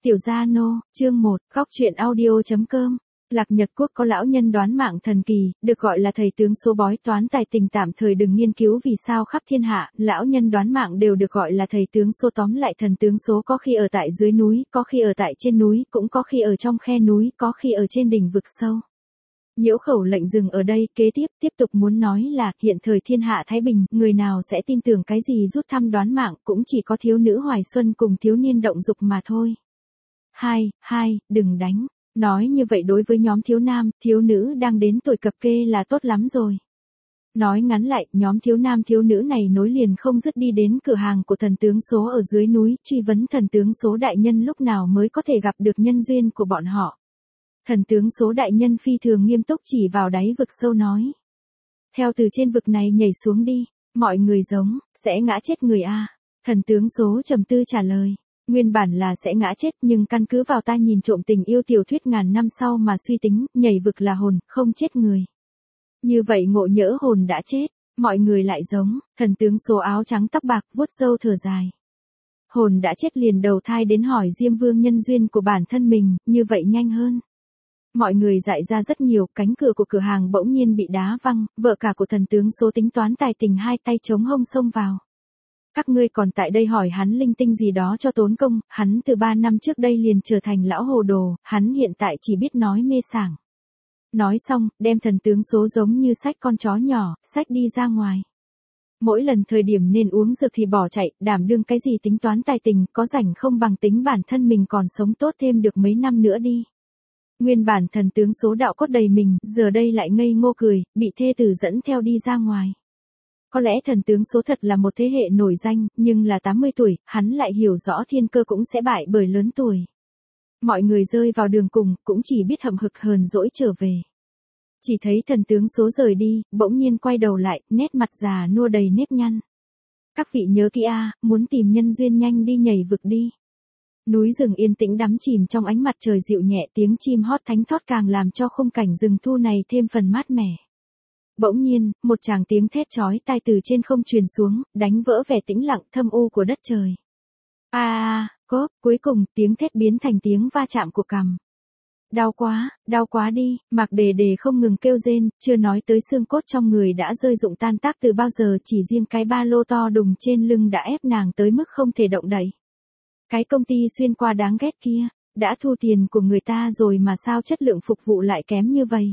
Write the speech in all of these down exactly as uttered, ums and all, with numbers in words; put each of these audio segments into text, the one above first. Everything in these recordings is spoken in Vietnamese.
Tiểu Gia Nô, chương một, góc truyện audio.com. Lạc Nhật Quốc có lão nhân đoán mạng thần kỳ, được gọi là thầy tướng số bói toán tài tình, tạm thời đừng nghiên cứu vì sao khắp thiên hạ, lão nhân đoán mạng đều được gọi là thầy tướng số, tóm lại thần tướng số có khi ở tại dưới núi, có khi ở tại trên núi, cũng có khi ở trong khe núi, có khi ở trên đỉnh vực sâu. Nhiễu khẩu lệnh dừng ở đây, kế tiếp, tiếp tục muốn nói là, hiện thời thiên hạ thái bình, người nào sẽ tin tưởng cái gì rút thăm đoán mạng, cũng chỉ có thiếu nữ Hoài Xuân cùng thiếu niên Động Dục mà thôi. Hai, hai, đừng đánh. Nói như vậy đối với nhóm thiếu nam, thiếu nữ đang đến tuổi cập kê là tốt lắm rồi. Nói ngắn lại, nhóm thiếu nam thiếu nữ này nối liền không dứt đi đến cửa hàng của thần tướng số ở dưới núi, truy vấn thần tướng số đại nhân lúc nào mới có thể gặp được nhân duyên của bọn họ. Thần tướng số đại nhân phi thường nghiêm túc chỉ vào đáy vực sâu nói. Theo từ trên vực này nhảy xuống đi, mọi người giống, sẽ ngã chết người a. Thần tướng số trầm tư trả lời. Nguyên bản là sẽ ngã chết, nhưng căn cứ vào ta nhìn trộm tình yêu tiểu thuyết ngàn năm sau mà suy tính, nhảy vực là hồn, không chết người. Như vậy ngộ nhỡ hồn đã chết, mọi người lại giống, thần tướng số áo trắng tóc bạc, vuốt râu thở dài. Hồn đã chết liền đầu thai đến hỏi Diêm Vương nhân duyên của bản thân mình, như vậy nhanh hơn. Mọi người dại ra rất nhiều, cánh cửa của cửa hàng bỗng nhiên bị đá văng, vợ cả của thần tướng số tính toán tài tình hai tay chống hông xông vào. Các ngươi còn tại đây hỏi hắn linh tinh gì đó cho tốn công, hắn từ ba năm trước đây liền trở thành lão hồ đồ, hắn hiện tại chỉ biết nói mê sảng. Nói xong, đem thần tướng số giống như xách con chó nhỏ, xách đi ra ngoài. Mỗi lần thời điểm nên uống dược thì bỏ chạy, đảm đương cái gì tính toán tài tình, có rảnh không bằng tính bản thân mình còn sống tốt thêm được mấy năm nữa đi. Nguyên bản thần tướng số đạo cốt đầy mình, giờ đây lại ngây ngô cười, bị thê tử dẫn theo đi ra ngoài. Có lẽ thần tướng số thật là một thế hệ nổi danh, nhưng là tám mươi tuổi, hắn lại hiểu rõ thiên cơ cũng sẽ bại bởi lớn tuổi. Mọi người rơi vào đường cùng, cũng chỉ biết hậm hực hờn dỗi trở về. Chỉ thấy thần tướng số rời đi, bỗng nhiên quay đầu lại, nét mặt già nua đầy nếp nhăn. Các vị nhớ kỹ a, muốn tìm nhân duyên nhanh đi nhảy vực đi. Núi rừng yên tĩnh đắm chìm trong ánh mặt trời dịu nhẹ, tiếng chim hót thánh thót càng làm cho khung cảnh rừng thu này thêm phần mát mẻ. Bỗng nhiên, một tràng tiếng thét chói tai từ trên không truyền xuống, đánh vỡ vẻ tĩnh lặng thâm u của đất trời. A a, cốp, cuối cùng, tiếng thét biến thành tiếng va chạm của cằm. Đau quá, đau quá đi, Mạc Đề Đề không ngừng kêu rên, chưa nói tới xương cốt trong người đã rơi rụng tan tác từ bao giờ, chỉ riêng cái ba lô to đùng trên lưng đã ép nàng tới mức không thể động đậy. Cái công ty xuyên qua đáng ghét kia, đã thu tiền của người ta rồi mà sao chất lượng phục vụ lại kém như vậy.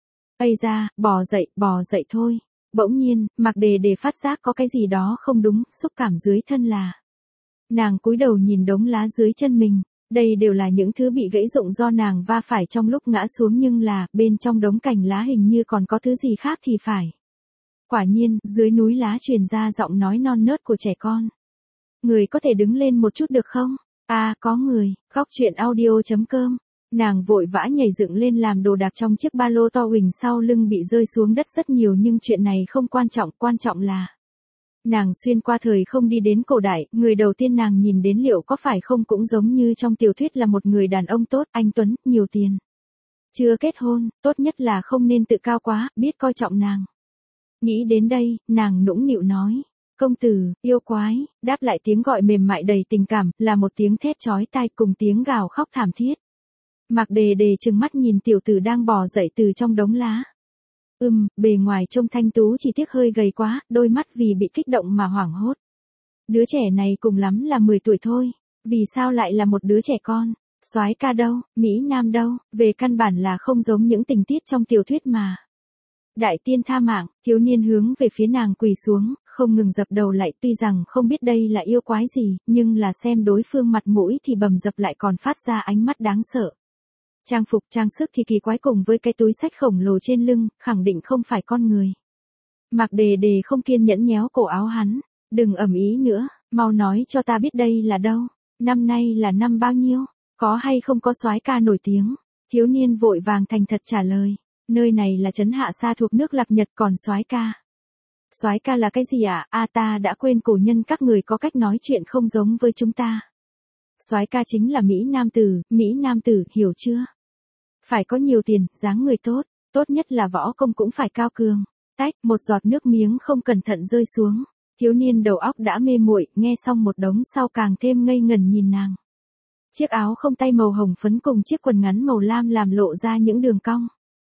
Ây da, bò dậy, bò dậy thôi. Bỗng nhiên, Mạc Đề Đề phát giác có cái gì đó không đúng, xúc cảm dưới thân là. Nàng cúi đầu nhìn đống lá dưới chân mình, đây đều là những thứ bị gãy rụng do nàng va phải trong lúc ngã xuống, nhưng là, bên trong đống cành lá hình như còn có thứ gì khác thì phải. Quả nhiên, dưới núi lá truyền ra giọng nói non nớt của trẻ con. Người có thể đứng lên một chút được không? À, có người, góc truyện audio.com. Nàng vội vã nhảy dựng lên làm đồ đạc trong chiếc ba lô to huỳnh sau lưng bị rơi xuống đất rất nhiều, nhưng chuyện này không quan trọng, quan trọng là nàng xuyên qua thời không đi đến cổ đại, người đầu tiên nàng nhìn đến liệu có phải không cũng giống như trong tiểu thuyết là một người đàn ông tốt, anh tuấn, nhiều tiền. Chưa kết hôn, tốt nhất là không nên tự cao quá, biết coi trọng nàng. Nghĩ đến đây, nàng nũng nịu nói. Công tử, yêu quái, đáp lại tiếng gọi mềm mại đầy tình cảm, là một tiếng thét chói tai cùng tiếng gào khóc thảm thiết. Mạc Đề Đề trừng mắt nhìn tiểu tử đang bò dậy từ trong đống lá. Ừm, bề ngoài trông thanh tú chỉ tiếc hơi gầy quá, đôi mắt vì bị kích động mà hoảng hốt. Đứa trẻ này cùng lắm là mười tuổi thôi, vì sao lại là một đứa trẻ con? Soái ca đâu, Mỹ Nam đâu, về căn bản là không giống những tình tiết trong tiểu thuyết mà. Đại tiên tha mạng, thiếu niên hướng về phía nàng quỳ xuống, không ngừng dập đầu lại, tuy rằng không biết đây là yêu quái gì, nhưng là xem đối phương mặt mũi thì bầm dập lại còn phát ra ánh mắt đáng sợ. Trang phục trang sức thì kỳ quái, cùng với cái túi xách khổng lồ trên lưng, khẳng định không phải con người. Mạc Đề Đề không kiên nhẫn nhéo cổ áo hắn, đừng ầm ĩ nữa, mau nói cho ta biết đây là đâu, năm nay là năm bao nhiêu, có hay không có soái ca nổi tiếng. Thiếu niên vội vàng thành thật trả lời, nơi này là trấn Hạ Sa thuộc nước Lạc Nhật, còn soái ca. Soái ca là cái gì ạ? À? À ta đã quên, cổ nhân các người có cách nói chuyện không giống với chúng ta. Soái ca chính là Mỹ Nam tử, Mỹ Nam tử, hiểu chưa? Phải có nhiều tiền, dáng người tốt, tốt nhất là võ công cũng phải cao cường. Tách, một giọt nước miếng không cẩn thận rơi xuống. Thiếu niên đầu óc đã mê muội, nghe xong một đống sau càng thêm ngây ngẩn nhìn nàng. Chiếc áo không tay màu hồng phấn cùng chiếc quần ngắn màu lam làm lộ ra những đường cong.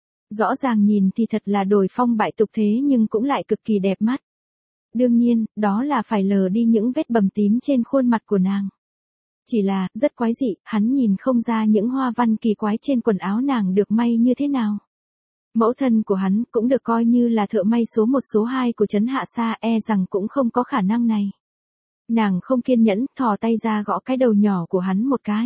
Rõ ràng nhìn thì thật là đồi phong bại tục thế nhưng cũng lại cực kỳ đẹp mắt. Đương nhiên, đó là phải lờ đi những vết bầm tím trên khuôn mặt của nàng. Chỉ là, rất quái dị, hắn nhìn không ra những hoa văn kỳ quái trên quần áo nàng được may như thế nào. Mẫu thân của hắn cũng được coi như là thợ may số một số hai của trấn Hạ Sa, e rằng cũng không có khả năng này. Nàng không kiên nhẫn, thò tay ra gõ cái đầu nhỏ của hắn một cái.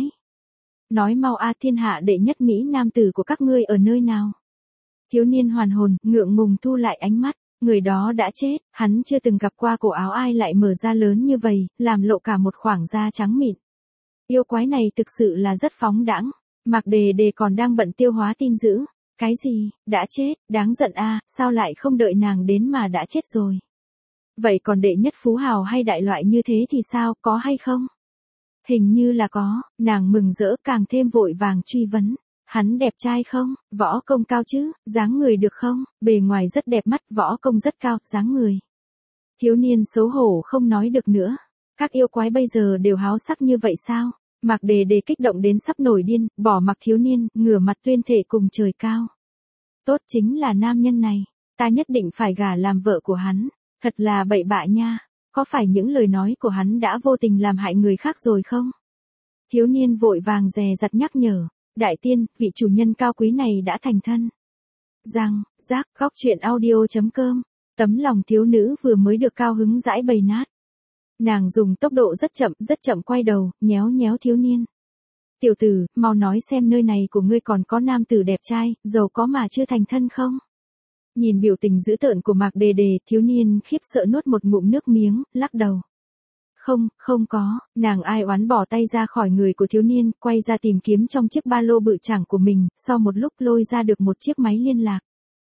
Nói mau a, thiên hạ đệ nhất Mỹ nam tử của các ngươi ở nơi nào? Thiếu niên hoàn hồn, ngượng ngùng thu lại ánh mắt. Người đó đã chết, hắn chưa từng gặp qua cổ áo ai lại mở ra lớn như vậy, làm lộ cả một khoảng da trắng mịn. Yêu quái này thực sự là rất phóng đãng. Mạc Đề Đề còn đang bận tiêu hóa tin dữ. Cái gì, đã chết, đáng giận a, sao lại không đợi nàng đến mà đã chết rồi. Vậy còn đệ nhất phú hào hay đại loại như thế thì sao, có hay không? Hình như là có, nàng mừng rỡ càng thêm vội vàng truy vấn. Hắn đẹp trai không, võ công cao chứ, dáng người được không, bề ngoài rất đẹp mắt, võ công rất cao, dáng người. Thiếu niên xấu hổ không nói được nữa. Các yêu quái bây giờ đều háo sắc như vậy sao? Mạc Đề Đề kích động đến sắp nổi điên, bỏ mặc thiếu niên, ngửa mặt tuyên thệ cùng trời cao. Tốt chính là nam nhân này, ta nhất định phải gả làm vợ của hắn, thật là bậy bạ nha, có phải những lời nói của hắn đã vô tình làm hại người khác rồi không? Thiếu niên vội vàng dè dặt nhắc nhở, đại tiên, vị chủ nhân cao quý này đã thành thân. Rằng, giác, góc truyện audio.com, tấm lòng thiếu nữ vừa mới được cao hứng giãi bầy nát. Nàng dùng tốc độ rất chậm, rất chậm quay đầu, nhéo nhéo thiếu niên. Tiểu tử, mau nói xem nơi này của ngươi còn có nam tử đẹp trai, giàu có mà chưa thành thân không? Nhìn biểu tình dữ tợn của Mạc Đề Đề, thiếu niên khiếp sợ nuốt một ngụm nước miếng, lắc đầu. Không, không có, nàng ai oán bỏ tay ra khỏi người của thiếu niên, quay ra tìm kiếm trong chiếc ba lô bự chảng của mình, sau một lúc lôi ra được một chiếc máy liên lạc.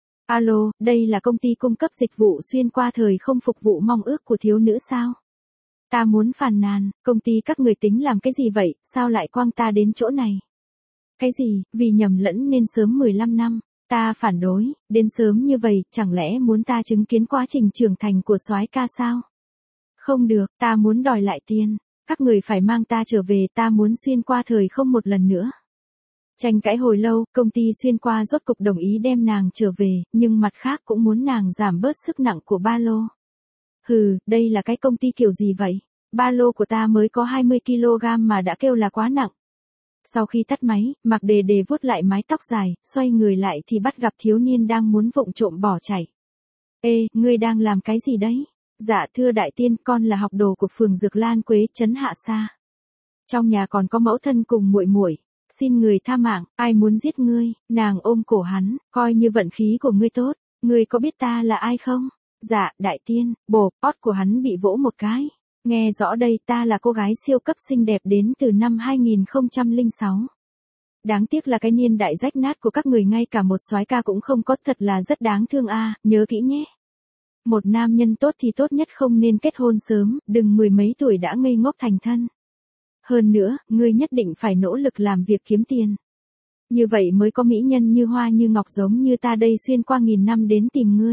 Alo, đây là công ty cung cấp dịch vụ xuyên qua thời không phục vụ mong ước của thiếu nữ sao? Ta muốn phàn nàn, công ty các người tính làm cái gì vậy, sao lại quăng ta đến chỗ này? Cái gì, vì nhầm lẫn nên sớm mười lăm năm, ta phản đối, đến sớm như vậy, chẳng lẽ muốn ta chứng kiến quá trình trưởng thành của soái ca sao? Không được, ta muốn đòi lại tiền, các người phải mang ta trở về, ta muốn xuyên qua thời không một lần nữa. Tranh cãi hồi lâu, công ty xuyên qua rốt cục đồng ý đem nàng trở về, nhưng mặt khác cũng muốn nàng giảm bớt sức nặng của ba lô. Hừ, đây là cái công ty kiểu gì vậy? Ba lô của ta mới có hai mươi ki lô gam mà đã kêu là quá nặng. Sau khi tắt máy, Mạc Đề Đề vuốt lại mái tóc dài, xoay người lại thì bắt gặp thiếu niên đang muốn vụng trộm bỏ chạy. Ê, ngươi đang làm cái gì đấy? Dạ thưa đại tiên, con là học đồ của phường Dược Lan Quế, trấn Hạ Sa. Trong nhà còn có mẫu thân cùng muội muội, xin người tha mạng, ai muốn giết ngươi? Nàng ôm cổ hắn, coi như vận khí của ngươi tốt, ngươi có biết ta là ai không? Dạ, đại tiên, bộp, ót của hắn bị vỗ một cái. Nghe rõ đây, ta là cô gái siêu cấp xinh đẹp đến từ năm hai nghìn không trăm lẻ sáu. Đáng tiếc là cái niên đại rách nát của các người ngay cả một soái ca cũng không có, thật là rất đáng thương a, nhớ kỹ nhé. Một nam nhân tốt thì tốt nhất không nên kết hôn sớm, đừng mười mấy tuổi đã ngây ngốc thành thân. Hơn nữa, ngươi nhất định phải nỗ lực làm việc kiếm tiền. Như vậy mới có mỹ nhân như hoa như ngọc giống như ta đây xuyên qua nghìn năm đến tìm ngươi.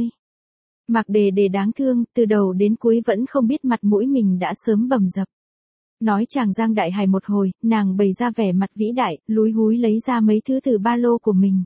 Mạc Đề Đề đáng thương, từ đầu đến cuối vẫn không biết mặt mũi mình đã sớm bầm dập. Nói chàng giang đại hài một hồi, nàng bày ra vẻ mặt vĩ đại, lúi húi lấy ra mấy thứ từ ba lô của mình.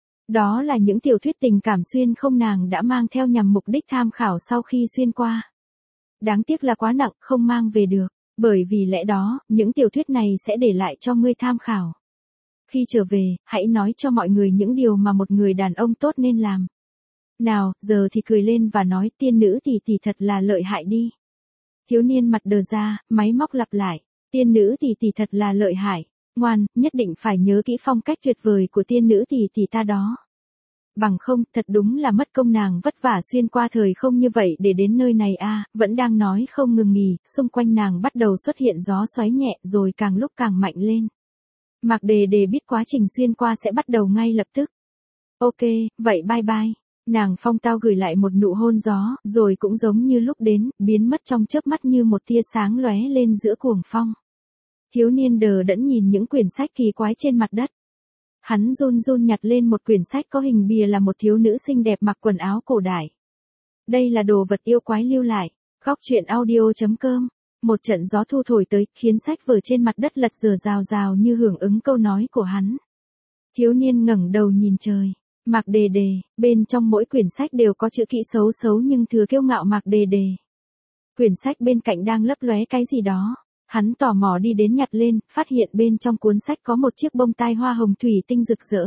Đó là những tiểu thuyết tình cảm xuyên không nàng đã mang theo nhằm mục đích tham khảo sau khi xuyên qua. Đáng tiếc là quá nặng, không mang về được, bởi vì lẽ đó, những tiểu thuyết này sẽ để lại cho ngươi tham khảo. Khi trở về, hãy nói cho mọi người những điều mà một người đàn ông tốt nên làm. Nào, giờ thì cười lên và nói tiên nữ tỷ tỷ thật là lợi hại đi. Thiếu niên mặt đờ ra, máy móc lặp lại, tiên nữ tỷ tỷ thật là lợi hại, ngoan, nhất định phải nhớ kỹ phong cách tuyệt vời của tiên nữ tỷ tỷ ta đó. Bằng không, thật đúng là mất công nàng vất vả xuyên qua thời không như vậy để đến nơi này a, à, vẫn đang nói không ngừng nghỉ, xung quanh nàng bắt đầu xuất hiện gió xoáy nhẹ rồi càng lúc càng mạnh lên. Mạc Đề Đề biết quá trình xuyên qua sẽ bắt đầu ngay lập tức. Ok, vậy bye bye. Nàng phong tao gửi lại một nụ hôn gió, rồi cũng giống như lúc đến, biến mất trong chớp mắt như một tia sáng lóe lên giữa cuồng phong. Thiếu niên đờ đẫn nhìn những quyển sách kỳ quái trên mặt đất. Hắn run run nhặt lên một quyển sách có hình bìa là một thiếu nữ xinh đẹp mặc quần áo cổ đại. Đây là đồ vật yêu quái lưu lại. Góc truyện audio chấm com Một trận gió thu thổi tới, khiến sách vở trên mặt đất lật rờ rào rào như hưởng ứng câu nói của hắn. Thiếu niên ngẩng đầu nhìn trời. Mạc Đề Đề, bên trong mỗi quyển sách đều có chữ kỹ xấu xấu nhưng thừa kiêu ngạo Mạc Đề Đề. Quyển sách bên cạnh đang lấp lóe cái gì đó. Hắn tò mò đi đến nhặt lên, phát hiện bên trong cuốn sách có một chiếc bông tai hoa hồng thủy tinh rực rỡ.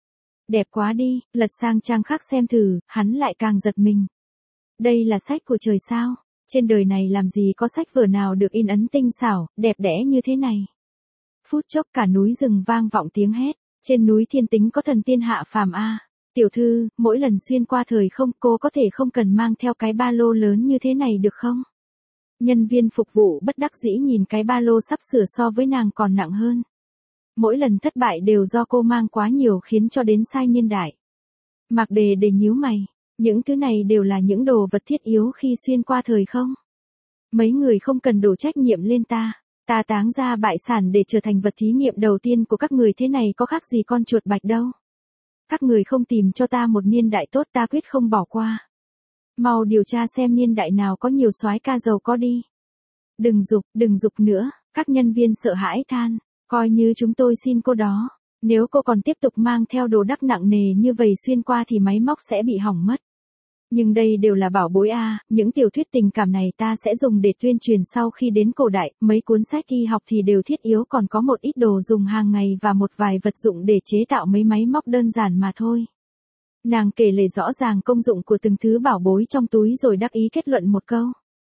Đẹp quá đi, lật sang trang khác xem thử, hắn lại càng giật mình. Đây là sách của trời sao? Trên đời này làm gì có sách vở nào được in ấn tinh xảo, đẹp đẽ như thế này. Phút chốc cả núi rừng vang vọng tiếng hét. Trên núi Thiên Tính có thần tiên hạ phàm a. Tiểu thư, mỗi lần xuyên qua thời không cô có thể không cần mang theo cái ba lô lớn như thế này được không? Nhân viên phục vụ bất đắc dĩ nhìn cái ba lô sắp sửa so với nàng còn nặng hơn. Mỗi lần thất bại đều do cô mang quá nhiều khiến cho đến sai niên đại. Mạc Đề Đề nhíu mày, những thứ này đều là những đồ vật thiết yếu khi xuyên qua thời không. Mấy người không cần đổ trách nhiệm lên ta. Ta táng ra bại sản để trở thành vật thí nghiệm đầu tiên của các người thế này có khác gì con chuột bạch đâu. Các người không tìm cho ta một niên đại tốt ta quyết không bỏ qua. Mau điều tra xem niên đại nào có nhiều soái ca giàu có đi. Đừng giục, đừng giục nữa, các nhân viên sợ hãi than, coi như chúng tôi xin cô đó. Nếu cô còn tiếp tục mang theo đồ đắc nặng nề như vậy xuyên qua thì máy móc sẽ bị hỏng mất. Nhưng đây đều là bảo bối a, những tiểu thuyết tình cảm này ta sẽ dùng để tuyên truyền sau khi đến cổ đại, mấy cuốn sách y học thì đều thiết yếu còn có một ít đồ dùng hàng ngày và một vài vật dụng để chế tạo mấy máy móc đơn giản mà thôi. Nàng kể lể rõ ràng công dụng của từng thứ bảo bối trong túi rồi đắc ý kết luận một câu.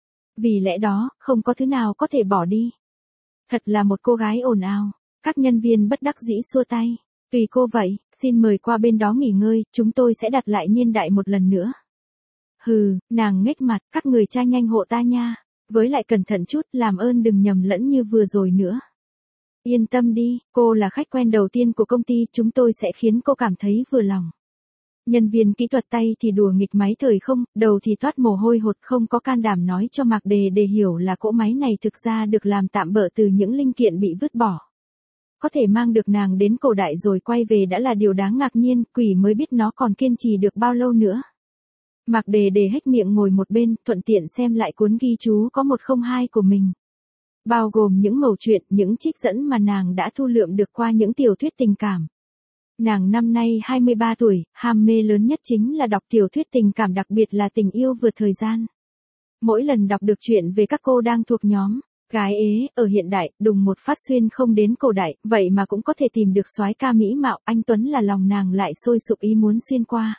Vì lẽ đó, không có thứ nào có thể bỏ đi. Thật là một cô gái ồn ào, các nhân viên bất đắc dĩ xua tay. Tùy cô vậy, xin mời qua bên đó nghỉ ngơi, chúng tôi sẽ đặt lại niên đại một lần nữa. Hừ, nàng nghếch mặt, các người tra nhanh hộ ta nha, với lại cẩn thận chút, làm ơn đừng nhầm lẫn như vừa rồi nữa. Yên tâm đi, cô là khách quen đầu tiên của công ty, chúng tôi sẽ khiến cô cảm thấy vừa lòng. Nhân viên kỹ thuật tay thì đùa nghịch máy thời không, đầu thì toát mồ hôi hột không có can đảm nói cho Mạc Đề Đề hiểu là cỗ máy này thực ra được làm tạm bợ từ những linh kiện bị vứt bỏ. Có thể mang được nàng đến cổ đại rồi quay về đã là điều đáng ngạc nhiên, quỷ mới biết nó còn kiên trì được bao lâu nữa. Mạc Đề Đề hếch miệng ngồi một bên, thuận tiện xem lại cuốn ghi chú có một không hai của mình. Bao gồm những mẩu chuyện, những trích dẫn mà nàng đã thu lượm được qua những tiểu thuyết tình cảm. Nàng năm nay hai mươi ba tuổi, ham mê lớn nhất chính là đọc tiểu thuyết tình cảm, đặc biệt là tình yêu vượt thời gian. Mỗi lần đọc được chuyện về các cô đang thuộc nhóm gái ế ở hiện đại, đùng một phát xuyên không đến cổ đại, vậy mà cũng có thể tìm được soái ca mỹ mạo anh tuấn là lòng nàng lại sôi sục ý muốn xuyên qua.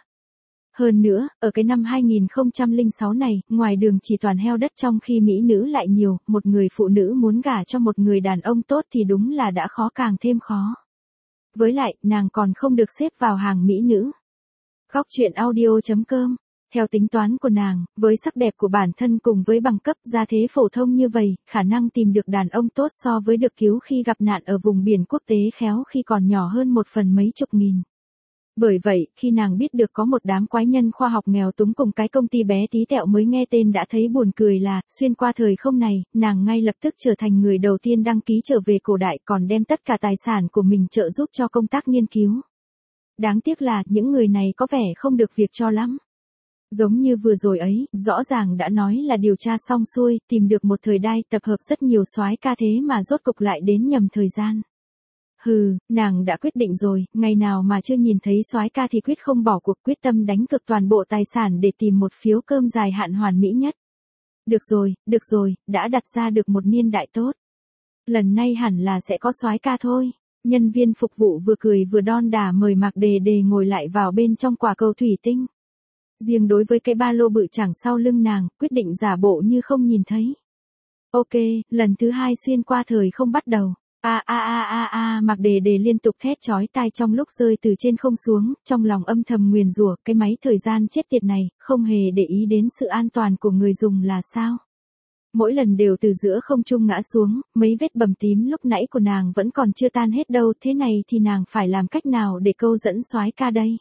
Hơn nữa, ở cái năm hai nghìn không trăm lẻ sáu này, ngoài đường chỉ toàn heo đất trong khi mỹ nữ lại nhiều, một người phụ nữ muốn gả cho một người đàn ông tốt thì đúng là đã khó càng thêm khó. Với lại, nàng còn không được xếp vào hàng mỹ nữ. Góc truyện audio chấm com. Theo tính toán của nàng, với sắc đẹp của bản thân cùng với bằng cấp gia thế phổ thông như vậy, khả năng tìm được đàn ông tốt so với được cứu khi gặp nạn ở vùng biển quốc tế khéo khi còn nhỏ hơn một phần mấy chục nghìn. Bởi vậy, khi nàng biết được có một đám quái nhân khoa học nghèo túng cùng cái công ty bé tí tẹo mới nghe tên đã thấy buồn cười là, xuyên qua thời không này, nàng ngay lập tức trở thành người đầu tiên đăng ký trở về cổ đại còn đem tất cả tài sản của mình trợ giúp cho công tác nghiên cứu. Đáng tiếc là, những người này có vẻ không được việc cho lắm. Giống như vừa rồi ấy, rõ ràng đã nói là điều tra xong xuôi, tìm được một thời đại tập hợp rất nhiều soái ca thế mà rốt cục lại đến nhầm thời gian. Hừ, nàng đã quyết định rồi, ngày nào mà chưa nhìn thấy soái ca thì quyết không bỏ cuộc, quyết tâm đánh cược toàn bộ tài sản để tìm một phiếu cơm dài hạn hoàn mỹ nhất. Được rồi, được rồi, đã đặt ra được một niên đại tốt. Lần này hẳn là sẽ có soái ca thôi. Nhân viên phục vụ vừa cười vừa đon đả mời Mạc Đề Đề ngồi lại vào bên trong quả cầu thủy tinh. Riêng đối với cái ba lô bự chẳng sau lưng nàng, quyết định giả bộ như không nhìn thấy. Ok, lần thứ hai xuyên qua thời không bắt đầu. A a a a a Mạc Đề Đề liên tục thét chói tai trong lúc rơi từ trên không xuống, trong lòng âm thầm nguyền rủa cái máy thời gian chết tiệt này, không hề để ý đến sự an toàn của người dùng là sao. Mỗi lần đều từ giữa không trung ngã xuống, mấy vết bầm tím lúc nãy của nàng vẫn còn chưa tan hết đâu, thế này thì nàng phải làm cách nào để câu dẫn soái ca đây.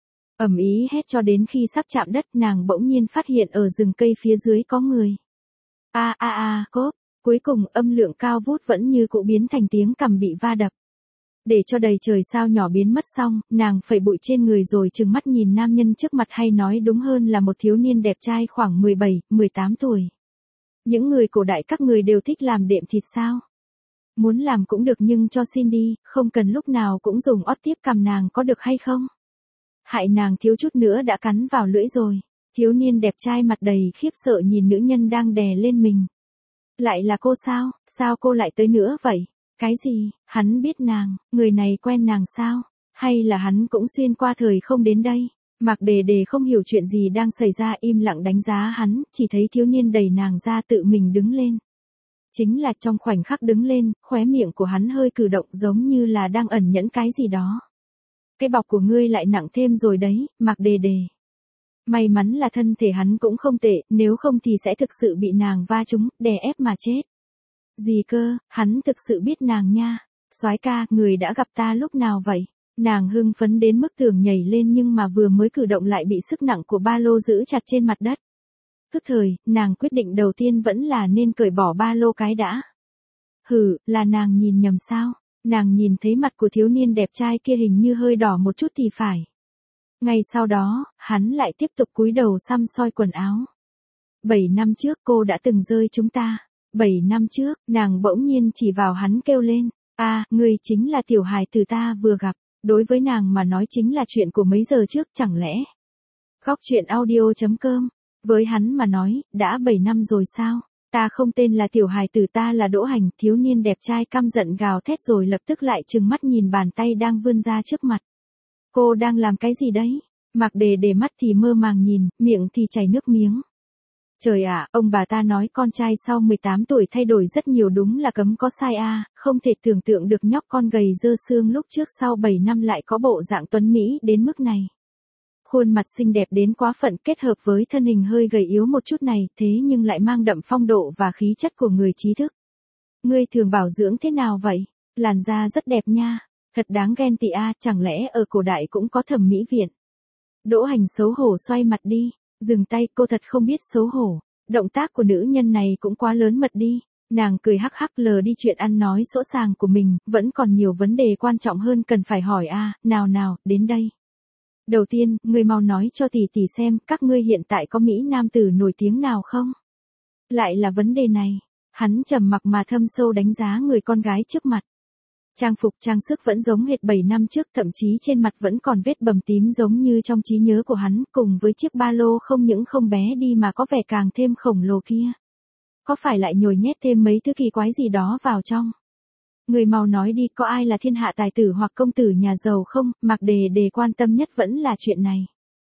Ầm ý hét cho đến khi sắp chạm đất, nàng bỗng nhiên phát hiện ở rừng cây phía dưới có người. A a a, cốp. Cuối cùng âm lượng cao vút vẫn như cũ biến thành tiếng cằm bị va đập. Để cho đầy trời sao nhỏ biến mất xong, nàng phẩy bụi trên người rồi trừng mắt nhìn nam nhân trước mặt, hay nói đúng hơn là một thiếu niên đẹp trai khoảng mười bảy, mười tám tuổi. Những người cổ đại các người đều thích làm đệm thịt sao? Muốn làm cũng được nhưng cho xin đi, không cần lúc nào cũng dùng ót tiếp cằm nàng có được hay không? Hại nàng thiếu chút nữa đã cắn vào lưỡi rồi. Thiếu niên đẹp trai mặt đầy khiếp sợ nhìn nữ nhân đang đè lên mình. Lại là cô sao, sao cô lại tới nữa vậy? Cái gì, hắn biết nàng, người này quen nàng sao? Hay là hắn cũng xuyên qua thời không đến đây? Mạc Đề Đề không hiểu chuyện gì đang xảy ra im lặng đánh giá hắn, chỉ thấy thiếu niên đẩy nàng ra tự mình đứng lên. Chính là trong khoảnh khắc đứng lên, khóe miệng của hắn hơi cử động giống như là đang ẩn nhẫn cái gì đó. Cái bọc của ngươi lại nặng thêm rồi đấy, Mạc Đề Đề. May mắn là thân thể hắn cũng không tệ, nếu không thì sẽ thực sự bị nàng va trúng, đè ép mà chết. Gì cơ, hắn thực sự biết nàng nha. Soái ca, người đã gặp ta lúc nào vậy? Nàng hưng phấn đến mức tường nhảy lên nhưng mà vừa mới cử động lại bị sức nặng của ba lô giữ chặt trên mặt đất. Tức thời, nàng quyết định đầu tiên vẫn là nên cởi bỏ ba lô cái đã. Hừ, là nàng nhìn nhầm sao? Nàng nhìn thấy mặt của thiếu niên đẹp trai kia hình như hơi đỏ một chút thì phải. Ngay sau đó, hắn lại tiếp tục cúi đầu xăm soi quần áo. Bảy năm trước cô đã từng rơi chúng ta. Bảy năm trước, nàng bỗng nhiên chỉ vào hắn kêu lên. A, à, ngươi chính là tiểu hài tử ta vừa gặp. Đối với nàng mà nói chính là chuyện của mấy giờ trước chẳng lẽ. Góc truyện audio chấm com. Với hắn mà nói, đã bảy năm rồi sao? Ta không tên là tiểu hài tử ta là Đỗ Hành. Thiếu niên đẹp trai căm giận gào thét rồi lập tức lại trừng mắt nhìn bàn tay đang vươn ra trước mặt. Cô đang làm cái gì đấy? Mạc Đề Đề mắt thì mơ màng nhìn, miệng thì chảy nước miếng. Trời ạ, ông bà ta nói con trai sau mười tám tuổi thay đổi rất nhiều đúng là cấm có sai a, à, không thể tưởng tượng được nhóc con gầy dơ xương lúc trước sau bảy năm lại có bộ dạng tuấn mỹ đến mức này. Khuôn mặt xinh đẹp đến quá phận kết hợp với thân hình hơi gầy yếu một chút này thế nhưng lại mang đậm phong độ và khí chất của người trí thức. Ngươi thường bảo dưỡng thế nào vậy? Làn da rất đẹp nha. Thật đáng ghen tị a, chẳng lẽ ở cổ đại cũng có thẩm mỹ viện? Đỗ Hành xấu hổ xoay mặt đi, dừng tay, cô thật không biết xấu hổ. Động tác của nữ nhân này cũng quá lớn mật đi. Nàng cười hắc hắc lờ đi chuyện ăn nói sỗ sàng của mình, vẫn còn nhiều vấn đề quan trọng hơn cần phải hỏi a, nào nào, đến đây. Đầu tiên, ngươi mau nói cho tỷ tỷ xem, các ngươi hiện tại có mỹ nam tử nổi tiếng nào không? Lại là vấn đề này, hắn trầm mặc mà thâm sâu đánh giá người con gái trước mặt. Trang phục trang sức vẫn giống hệt bảy năm trước, thậm chí trên mặt vẫn còn vết bầm tím giống như trong trí nhớ của hắn, cùng với chiếc ba lô không những không bé đi mà có vẻ càng thêm khổng lồ kia. Có phải lại nhồi nhét thêm mấy thứ kỳ quái gì đó vào trong? Người mau nói đi, có ai là thiên hạ tài tử hoặc công tử nhà giàu không? Mạc Đề Đề quan tâm nhất vẫn là chuyện này.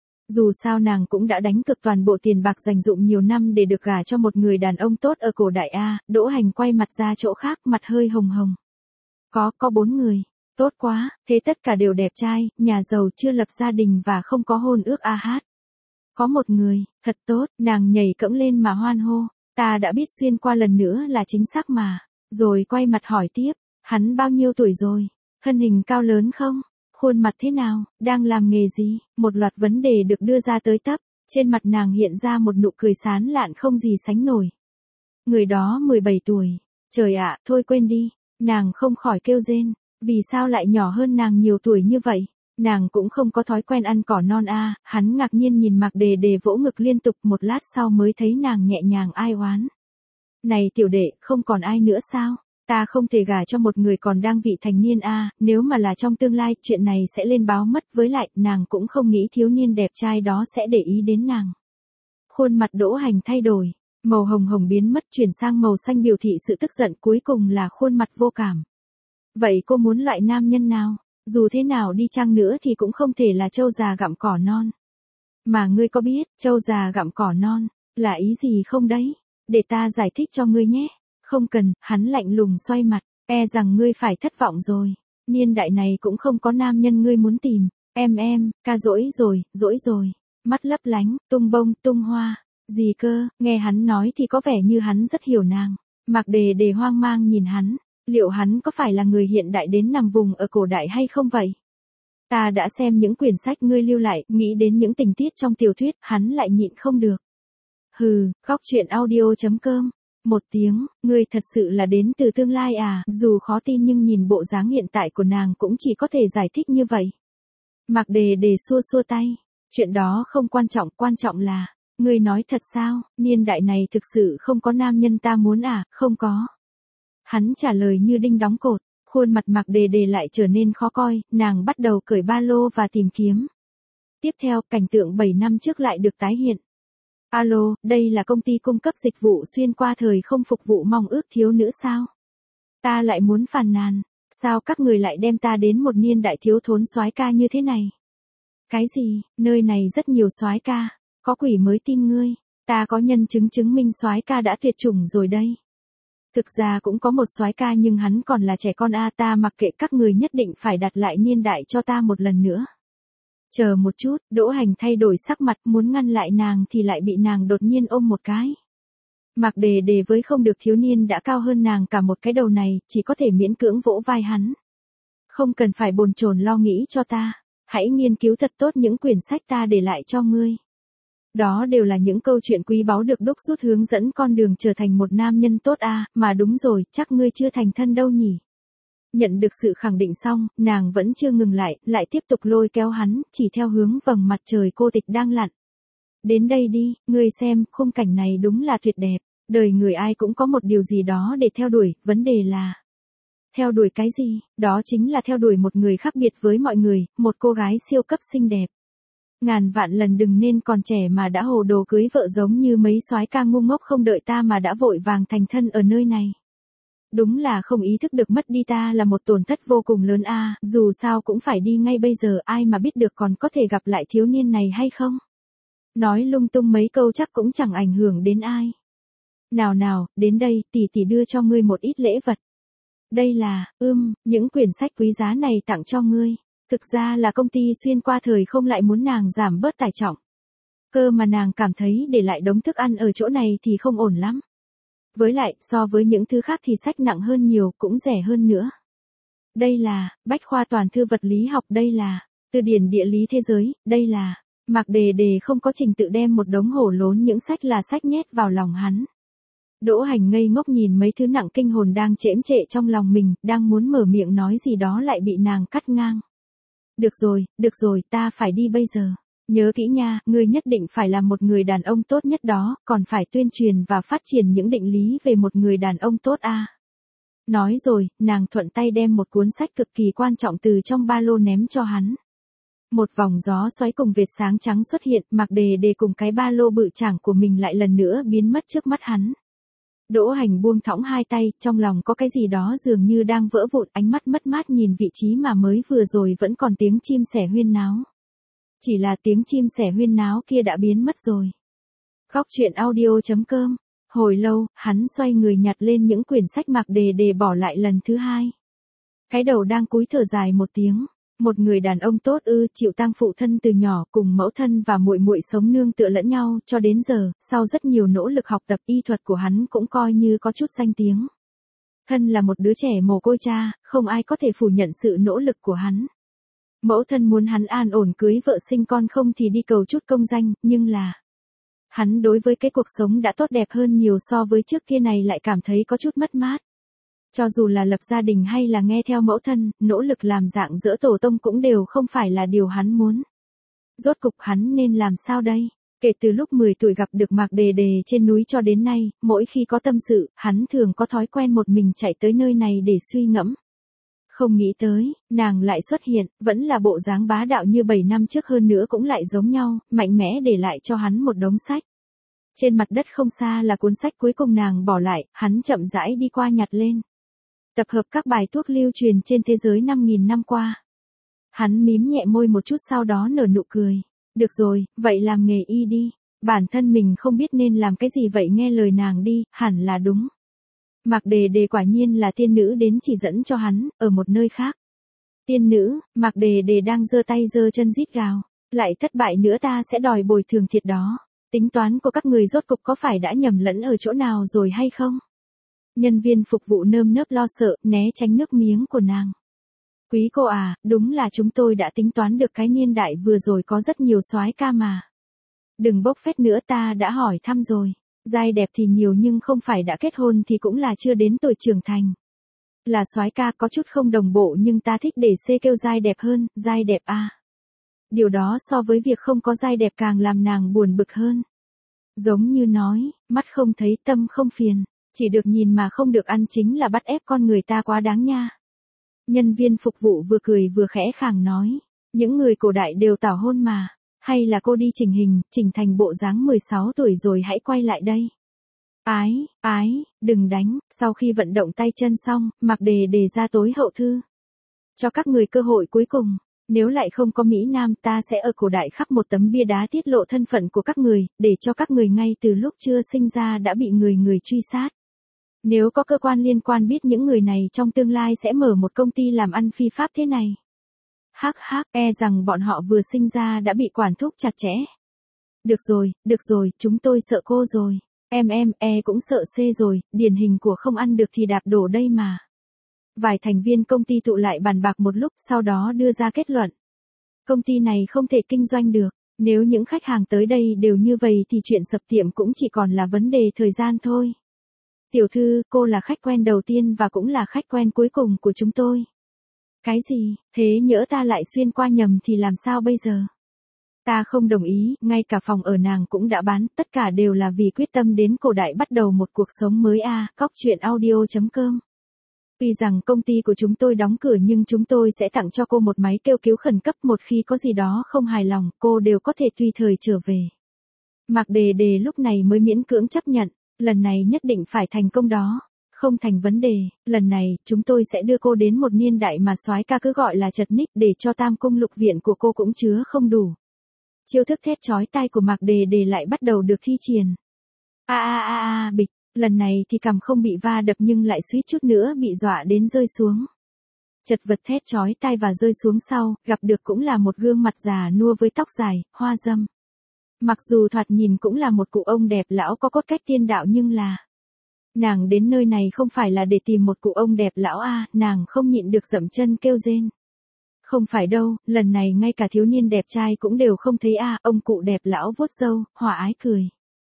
Dù sao nàng cũng đã đánh cực toàn bộ tiền bạc dành dụm nhiều năm để được gả cho một người đàn ông tốt ở cổ đại A. Đỗ Hành quay mặt ra chỗ khác, mặt hơi hồng hồng. Có, có bốn người. Tốt quá, thế tất cả đều đẹp trai, nhà giàu, chưa lập gia đình và không có hôn ước a hát. Có một người, thật tốt, nàng nhảy cẫng lên mà hoan hô. Ta đã biết xuyên qua lần nữa là chính xác mà. Rồi quay mặt hỏi tiếp, hắn bao nhiêu tuổi rồi? Thân hình cao lớn không? Khuôn mặt thế nào? Đang làm nghề gì? Một loạt vấn đề được đưa ra tới tấp. Trên mặt nàng hiện ra một nụ cười sán lạn không gì sánh nổi. Người đó mười bảy tuổi. Trời ạ, thôi quên đi. Nàng không khỏi kêu rên. Vì sao lại nhỏ hơn nàng nhiều tuổi như vậy? Nàng cũng không có thói quen ăn cỏ non a. À. Hắn ngạc nhiên nhìn Mạc Đề Đề vỗ ngực liên tục, một lát sau mới thấy nàng nhẹ nhàng ai oán. Này tiểu đệ, không còn ai nữa sao? Ta không thể gả cho một người còn đang vị thành niên a, à, nếu mà là trong tương lai, chuyện này sẽ lên báo mất, với lại, nàng cũng không nghĩ thiếu niên đẹp trai đó sẽ để ý đến nàng. Khuôn mặt Đỗ Hành thay đổi, màu hồng hồng biến mất chuyển sang màu xanh biểu thị sự tức giận, cuối cùng là khuôn mặt vô cảm. Vậy cô muốn loại nam nhân nào? Dù thế nào đi chăng nữa thì cũng không thể là trâu già gặm cỏ non. Mà ngươi có biết, trâu già gặm cỏ non, là ý gì không đấy? Để ta giải thích cho ngươi nhé. Không cần, hắn lạnh lùng xoay mặt, e rằng ngươi phải thất vọng rồi. Niên đại này cũng không có nam nhân ngươi muốn tìm. Em em, ca dỗi rồi, dỗi rồi. Mắt lấp lánh, tung bông, tung hoa. Gì cơ, nghe hắn nói thì có vẻ như hắn rất hiểu nàng. Mạc Đề Đề hoang mang nhìn hắn. Liệu hắn có phải là người hiện đại đến nằm vùng ở cổ đại hay không vậy? Ta đã xem những quyển sách ngươi lưu lại, nghĩ đến những tình tiết trong tiểu thuyết, hắn lại nhịn không được. Hừ, góc truyện audio chấm com. Một tiếng, ngươi thật sự là đến từ tương lai à? Dù khó tin nhưng nhìn bộ dáng hiện tại của nàng cũng chỉ có thể giải thích như vậy. Mạc Đề Đề xua xua tay. Chuyện đó không quan trọng, quan trọng là, Ngươi nói thật sao, niên đại này thực sự không có nam nhân ta muốn à, không có. Hắn trả lời như đinh đóng cột, khuôn mặt Mạc Đề Đề lại trở nên khó coi, nàng bắt đầu cởi ba lô và tìm kiếm. Tiếp theo, cảnh tượng bảy năm trước lại được tái hiện. Alo, đây là công ty cung cấp dịch vụ xuyên qua thời không phục vụ mong ước thiếu nữ sao? Ta lại muốn phàn nàn, sao các người lại đem ta đến một niên đại thiếu thốn soái ca như thế này? Cái gì, nơi này rất nhiều soái ca, có quỷ mới tin ngươi, ta có nhân chứng chứng minh soái ca đã tuyệt chủng rồi đây. Thực ra cũng có một soái ca nhưng hắn còn là trẻ con a, ta mặc kệ các người nhất định phải đặt lại niên đại cho ta một lần nữa. Chờ một chút, Đỗ Hành thay đổi sắc mặt muốn ngăn lại nàng thì lại bị nàng đột nhiên ôm một cái. Mạc Đề Đề với không được thiếu niên đã cao hơn nàng cả một cái đầu này, chỉ có thể miễn cưỡng vỗ vai hắn. Không cần phải bồn chồn lo nghĩ cho ta, hãy nghiên cứu thật tốt những quyển sách ta để lại cho ngươi. Đó đều là những câu chuyện quý báu được đúc rút hướng dẫn con đường trở thành một nam nhân tốt a, mà đúng rồi, chắc ngươi chưa thành thân đâu nhỉ. Nhận được sự khẳng định xong, nàng vẫn chưa ngừng lại, lại tiếp tục lôi kéo hắn, chỉ theo hướng vầng mặt trời cô tịch đang lặn. Đến đây đi, ngươi xem, khung cảnh này đúng là tuyệt đẹp, đời người ai cũng có một điều gì đó để theo đuổi, vấn đề là... Theo đuổi cái gì? Đó chính là theo đuổi một người khác biệt với mọi người, một cô gái siêu cấp xinh đẹp. Ngàn vạn lần đừng nên còn trẻ mà đã hồ đồ cưới vợ giống như mấy soái ca ngu ngốc không đợi ta mà đã vội vàng thành thân ở nơi này. Đúng là không ý thức được mất đi ta là một tổn thất vô cùng lớn a, dù sao cũng phải đi ngay bây giờ, ai mà biết được còn có thể gặp lại thiếu niên này hay không. Nói lung tung mấy câu chắc cũng chẳng ảnh hưởng đến ai. Nào nào, đến đây, tỷ tỷ đưa cho ngươi một ít lễ vật. Đây là, ưm, những quyển sách quý giá này tặng cho ngươi. Thực ra là công ty xuyên qua thời không lại muốn nàng giảm bớt tải trọng. Cơ mà nàng cảm thấy để lại đống thức ăn ở chỗ này thì không ổn lắm. Với lại, so với những thứ khác thì sách nặng hơn nhiều, cũng rẻ hơn nữa. Đây là, bách khoa toàn thư vật lý học, đây là, từ điển địa lý thế giới, đây là, Mạc Đề Đề không có trình tự đem một đống hổ lốn những sách là sách nhét vào lòng hắn. Đỗ Hành ngây ngốc nhìn mấy thứ nặng kinh hồn đang chễm trệ trong lòng mình, đang muốn mở miệng nói gì đó lại bị nàng cắt ngang. Được rồi, được rồi, ta phải đi bây giờ. Nhớ kỹ nha, ngươi nhất định phải là một người đàn ông tốt nhất đó, còn phải tuyên truyền và phát triển những định lý về một người đàn ông tốt a. À. Nói rồi, nàng thuận tay đem một cuốn sách cực kỳ quan trọng từ trong ba lô ném cho hắn. Một vòng gió xoáy cùng vệt sáng trắng xuất hiện, Mạc Đề Đề cùng cái ba lô bự chảng của mình lại lần nữa biến mất trước mắt hắn. Đỗ Hành buông thõng hai tay, trong lòng có cái gì đó dường như đang vỡ vụn, ánh mắt mất mát nhìn vị trí mà mới vừa rồi vẫn còn tiếng chim sẻ huyên náo. Chỉ là tiếng chim sẻ huyên náo kia đã biến mất rồi. Góc truyện audio chấm com. Hồi lâu, hắn xoay người nhặt lên những quyển sách Mạc Đề Đề bỏ lại lần thứ hai. Cái đầu đang cúi thở dài một tiếng. Một người đàn ông tốt ư, chịu tang phụ thân từ nhỏ, cùng mẫu thân và muội muội sống nương tựa lẫn nhau, cho đến giờ, sau rất nhiều nỗ lực học tập y thuật của hắn cũng coi như có chút danh tiếng. Thân là một đứa trẻ mồ côi cha, không ai có thể phủ nhận sự nỗ lực của hắn. Mẫu thân muốn hắn an ổn cưới vợ sinh con, không thì đi cầu chút công danh, nhưng là... Hắn đối với cái cuộc sống đã tốt đẹp hơn nhiều so với trước kia này lại cảm thấy có chút mất mát. Cho dù là lập gia đình hay là nghe theo mẫu thân, nỗ lực làm dạng dỡ tổ tông cũng đều không phải là điều hắn muốn. Rốt cục hắn nên làm sao đây? Kể từ lúc mười tuổi gặp được Mạc Đề Đề trên núi cho đến nay, mỗi khi có tâm sự, hắn thường có thói quen một mình chạy tới nơi này để suy ngẫm. Không nghĩ tới, nàng lại xuất hiện, vẫn là bộ dáng bá đạo như bảy năm trước, hơn nữa cũng lại giống nhau, mạnh mẽ để lại cho hắn một đống sách. Trên mặt đất không xa là cuốn sách cuối cùng nàng bỏ lại, hắn chậm rãi đi qua nhặt lên. Tập hợp các bài thuốc lưu truyền trên thế giới năm nghìn năm qua. Hắn mím nhẹ môi một chút sau đó nở nụ cười. Được rồi, vậy làm nghề y đi. Bản thân mình không biết nên làm cái gì vậy, nghe lời nàng đi, hẳn là đúng. Mạc Đề Đề quả nhiên là tiên nữ đến chỉ dẫn cho hắn, ở một nơi khác. Tiên nữ, Mạc Đề Đề đang giơ tay giơ chân rít gào. Lại thất bại nữa ta sẽ đòi bồi thường thiệt đó. Tính toán của các người rốt cục có phải đã nhầm lẫn ở chỗ nào rồi hay không? Nhân viên phục vụ nơm nớp lo sợ, né tránh nước miếng của nàng. Quý cô à, đúng là chúng tôi đã tính toán được cái niên đại vừa rồi có rất nhiều soái ca mà. Đừng bốc phét nữa, ta đã hỏi thăm rồi. Giai đẹp thì nhiều nhưng không phải đã kết hôn thì cũng là chưa đến tuổi trưởng thành. Là soái ca có chút không đồng bộ nhưng ta thích để C kêu giai đẹp hơn, giai đẹp à. Điều đó so với việc không có giai đẹp càng làm nàng buồn bực hơn. Giống như nói, mắt không thấy tâm không phiền, chỉ được nhìn mà không được ăn chính là bắt ép con người ta quá đáng nha. Nhân viên phục vụ vừa cười vừa khẽ khàng nói, những người cổ đại đều tảo hôn mà, hay là cô đi chỉnh hình, chỉnh thành bộ dáng mười sáu tuổi rồi hãy quay lại đây. Ái, ái, đừng đánh, sau khi vận động tay chân xong, Mạc Đề đề ra tối hậu thư. Cho các người cơ hội cuối cùng, nếu lại không có Mỹ Nam ta sẽ ở cổ đại khắc một tấm bia đá tiết lộ thân phận của các người, để cho các người ngay từ lúc chưa sinh ra đã bị người người truy sát. Nếu có cơ quan liên quan biết những người này trong tương lai sẽ mở một công ty làm ăn phi pháp thế này. Hắc hắc, e rằng bọn họ vừa sinh ra đã bị quản thúc chặt chẽ. Được rồi, được rồi, chúng tôi sợ cô rồi. Em em, e cũng sợ C rồi, điển hình của không ăn được thì đạp đổ đây mà. Vài thành viên công ty tụ lại bàn bạc một lúc sau đó đưa ra kết luận. Công ty này không thể kinh doanh được, nếu những khách hàng tới đây đều như vậy thì chuyện sập tiệm cũng chỉ còn là vấn đề thời gian thôi. Tiểu thư, cô là khách quen đầu tiên và cũng là khách quen cuối cùng của chúng tôi. Cái gì, thế nhỡ ta lại xuyên qua nhầm thì làm sao bây giờ? Ta không đồng ý, ngay cả phòng ở nàng cũng đã bán, tất cả đều là vì quyết tâm đến cổ đại bắt đầu một cuộc sống mới a. À, cóc truyện audio chấm com. Tuy rằng công ty của chúng tôi đóng cửa nhưng chúng tôi sẽ tặng cho cô một máy kêu cứu khẩn cấp, một khi có gì đó không hài lòng, cô đều có thể tùy thời trở về. Mạc Đề Đề lúc này mới miễn cưỡng chấp nhận, lần này nhất định phải thành công đó. Không thành vấn đề, lần này, chúng tôi sẽ đưa cô đến một niên đại mà soái ca cứ gọi là chật ních để cho tam cung lục viện của cô cũng chứa không đủ. Chiêu thức thét chói tai của Mạc Đề Đề lại bắt đầu được thi triển. A a a a bịch, lần này thì cằm không bị va đập nhưng lại suýt chút nữa bị dọa đến rơi xuống. Chật vật thét chói tai và rơi xuống sau, gặp được cũng là một gương mặt già nua với tóc dài, hoa râm. Mặc dù thoạt nhìn cũng là một cụ ông đẹp lão có cốt cách tiên đạo nhưng là... Nàng đến nơi này không phải là để tìm một cụ ông đẹp lão a, à, nàng không nhịn được dậm chân kêu rên. Không phải đâu, lần này ngay cả thiếu niên đẹp trai cũng đều không thấy a, à, ông cụ đẹp lão vuốt râu, hòa ái cười.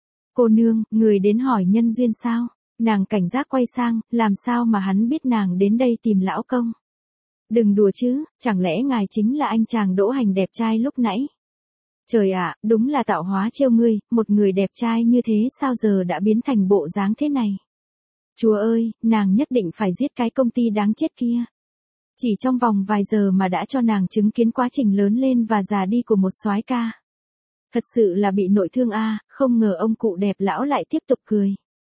Cô nương, người đến hỏi nhân duyên sao? Nàng cảnh giác quay sang, làm sao mà hắn biết nàng đến đây tìm lão công? Đừng đùa chứ, chẳng lẽ ngài chính là anh chàng Đỗ Hành đẹp trai lúc nãy? Trời ạ, à, đúng là tạo hóa trêu ngươi, một người đẹp trai như thế sao giờ đã biến thành bộ dáng thế này? Chúa ơi, nàng nhất định phải giết cái công ty đáng chết kia. Chỉ trong vòng vài giờ mà đã cho nàng chứng kiến quá trình lớn lên và già đi của một soái ca. Thật sự là bị nội thương a, à, không ngờ ông cụ đẹp lão lại tiếp tục cười.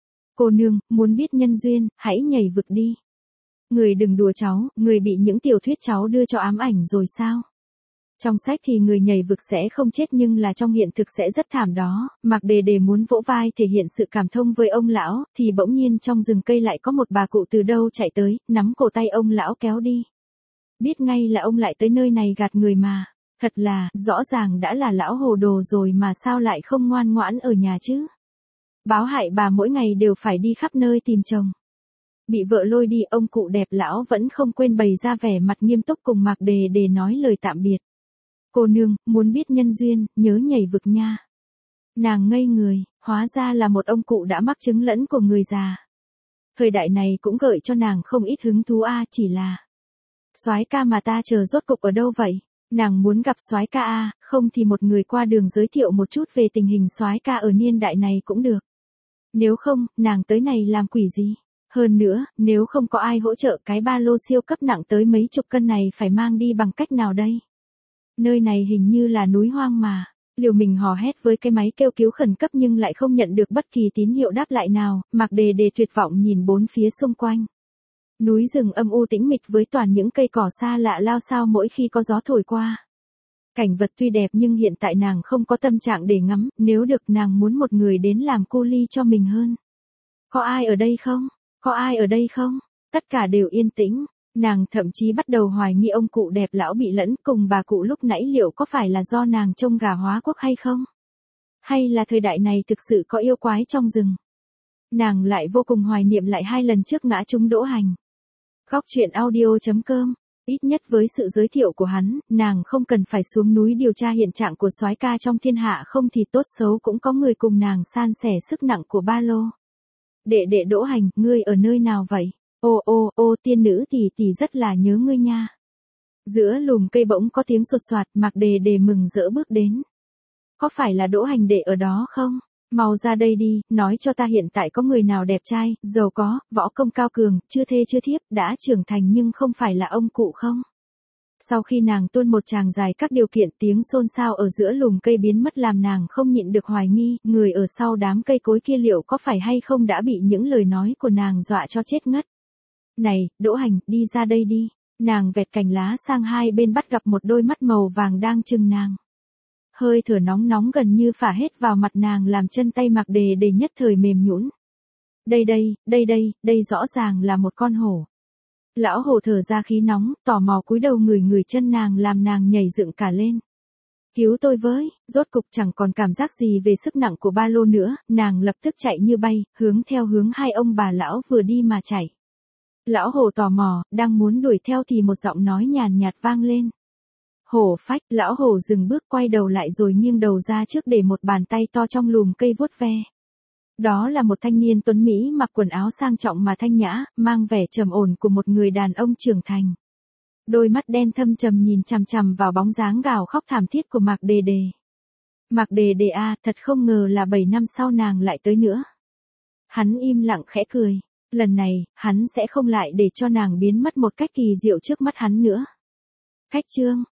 Cô nương, muốn biết nhân duyên, hãy nhảy vực đi. Người đừng đùa cháu, người bị những tiểu thuyết cháu đưa cho ám ảnh rồi sao? Trong sách thì người nhảy vực sẽ không chết nhưng là trong hiện thực sẽ rất thảm đó. Mạc Đề Đề muốn vỗ vai thể hiện sự cảm thông với ông lão, thì bỗng nhiên trong rừng cây lại có một bà cụ từ đâu chạy tới, nắm cổ tay ông lão kéo đi. Biết ngay là ông lại tới nơi này gạt người mà. Thật là, rõ ràng đã là lão hồ đồ rồi mà sao lại không ngoan ngoãn ở nhà chứ? Báo hại bà mỗi ngày đều phải đi khắp nơi tìm chồng. Bị vợ lôi đi, ông cụ đẹp lão vẫn không quên bày ra vẻ mặt nghiêm túc cùng Mạc Đề Đề nói lời tạm biệt. Cô nương, muốn biết nhân duyên, nhớ nhảy vực nha. Nàng ngây người, hóa ra là một ông cụ đã mắc chứng lẫn của người già. Thời đại này cũng gợi cho nàng không ít hứng thú a, à, chỉ là soái ca mà ta chờ rốt cục ở đâu vậy? Nàng muốn gặp soái ca a, à, không thì một người qua đường giới thiệu một chút về tình hình soái ca ở niên đại này cũng được. Nếu không, nàng tới này làm quỷ gì? Hơn nữa, nếu không có ai hỗ trợ cái ba lô siêu cấp nặng tới mấy chục cân này phải mang đi bằng cách nào đây? Nơi này hình như là núi hoang mà. Liều mình hò hét với cái máy kêu cứu khẩn cấp nhưng lại không nhận được bất kỳ tín hiệu đáp lại nào, Mạc Đề Đề tuyệt vọng nhìn bốn phía xung quanh. Núi rừng âm u tĩnh mịch với toàn những cây cỏ xa lạ lao xao mỗi khi có gió thổi qua. Cảnh vật tuy đẹp nhưng hiện tại nàng không có tâm trạng để ngắm, nếu được nàng muốn một người đến làm cu ly cho mình hơn. Có ai ở đây không? Có ai ở đây không? Tất cả đều yên tĩnh. Nàng thậm chí bắt đầu hoài nghi ông cụ đẹp lão bị lẫn cùng bà cụ lúc nãy liệu có phải là do nàng trông gà hóa quốc hay không? Hay là thời đại này thực sự có yêu quái trong rừng? Nàng lại vô cùng hoài niệm lại hai lần trước ngã trúng Đỗ Hành. Cóc truyện audio chấm com. Ít nhất với sự giới thiệu của hắn, nàng không cần phải xuống núi điều tra hiện trạng của soái ca trong thiên hạ, không thì tốt xấu cũng có người cùng nàng san sẻ sức nặng của ba lô. Đệ đệ Đỗ Hành, ngươi ở nơi nào vậy? Ô ô ô tiên nữ tỷ tỷ rất là nhớ ngươi nha. Giữa lùm cây bỗng có tiếng sột soạt, Mạc Đề Đề mừng rỡ bước đến. Có phải là Đỗ Hành đệ ở đó không? Mau ra đây đi, nói cho ta hiện tại có người nào đẹp trai, giàu có, võ công cao cường, chưa thê chưa thiếp, đã trưởng thành nhưng không phải là ông cụ không? Sau khi nàng tuôn một tràng dài các điều kiện, tiếng xôn xao ở giữa lùm cây biến mất làm nàng không nhịn được hoài nghi, người ở sau đám cây cối kia liệu có phải hay không đã bị những lời nói của nàng dọa cho chết ngất. Này, Đỗ Hành, đi ra đây đi. Nàng vẹt cành lá sang hai bên bắt gặp một đôi mắt màu vàng đang trừng nàng. Hơi thở nóng nóng gần như phả hết vào mặt nàng làm chân tay Mạc Đề Đề nhất thời mềm nhũn. Đây đây, đây đây, đây rõ ràng là một con hổ. Lão hổ thở ra khí nóng, tò mò cúi đầu ngửi ngửi chân nàng làm nàng nhảy dựng cả lên. Cứu tôi với, rốt cục chẳng còn cảm giác gì về sức nặng của ba lô nữa, nàng lập tức chạy như bay, hướng theo hướng hai ông bà lão vừa đi mà chạy. Lão hổ tò mò, đang muốn đuổi theo thì một giọng nói nhàn nhạt vang lên. Hổ phách, lão hổ dừng bước quay đầu lại rồi nghiêng đầu ra trước để một bàn tay to trong lùm cây vuốt ve. Đó là một thanh niên tuấn Mỹ mặc quần áo sang trọng mà thanh nhã, mang vẻ trầm ổn của một người đàn ông trưởng thành. Đôi mắt đen thâm trầm nhìn chằm chằm vào bóng dáng gào khóc thảm thiết của Mạc Đề Đề. Mạc Đề Đề a, thật không ngờ là bảy năm sau nàng lại tới nữa. Hắn im lặng khẽ cười, lần này, hắn sẽ không lại để cho nàng biến mất một cách kỳ diệu trước mắt hắn nữa. Cách chương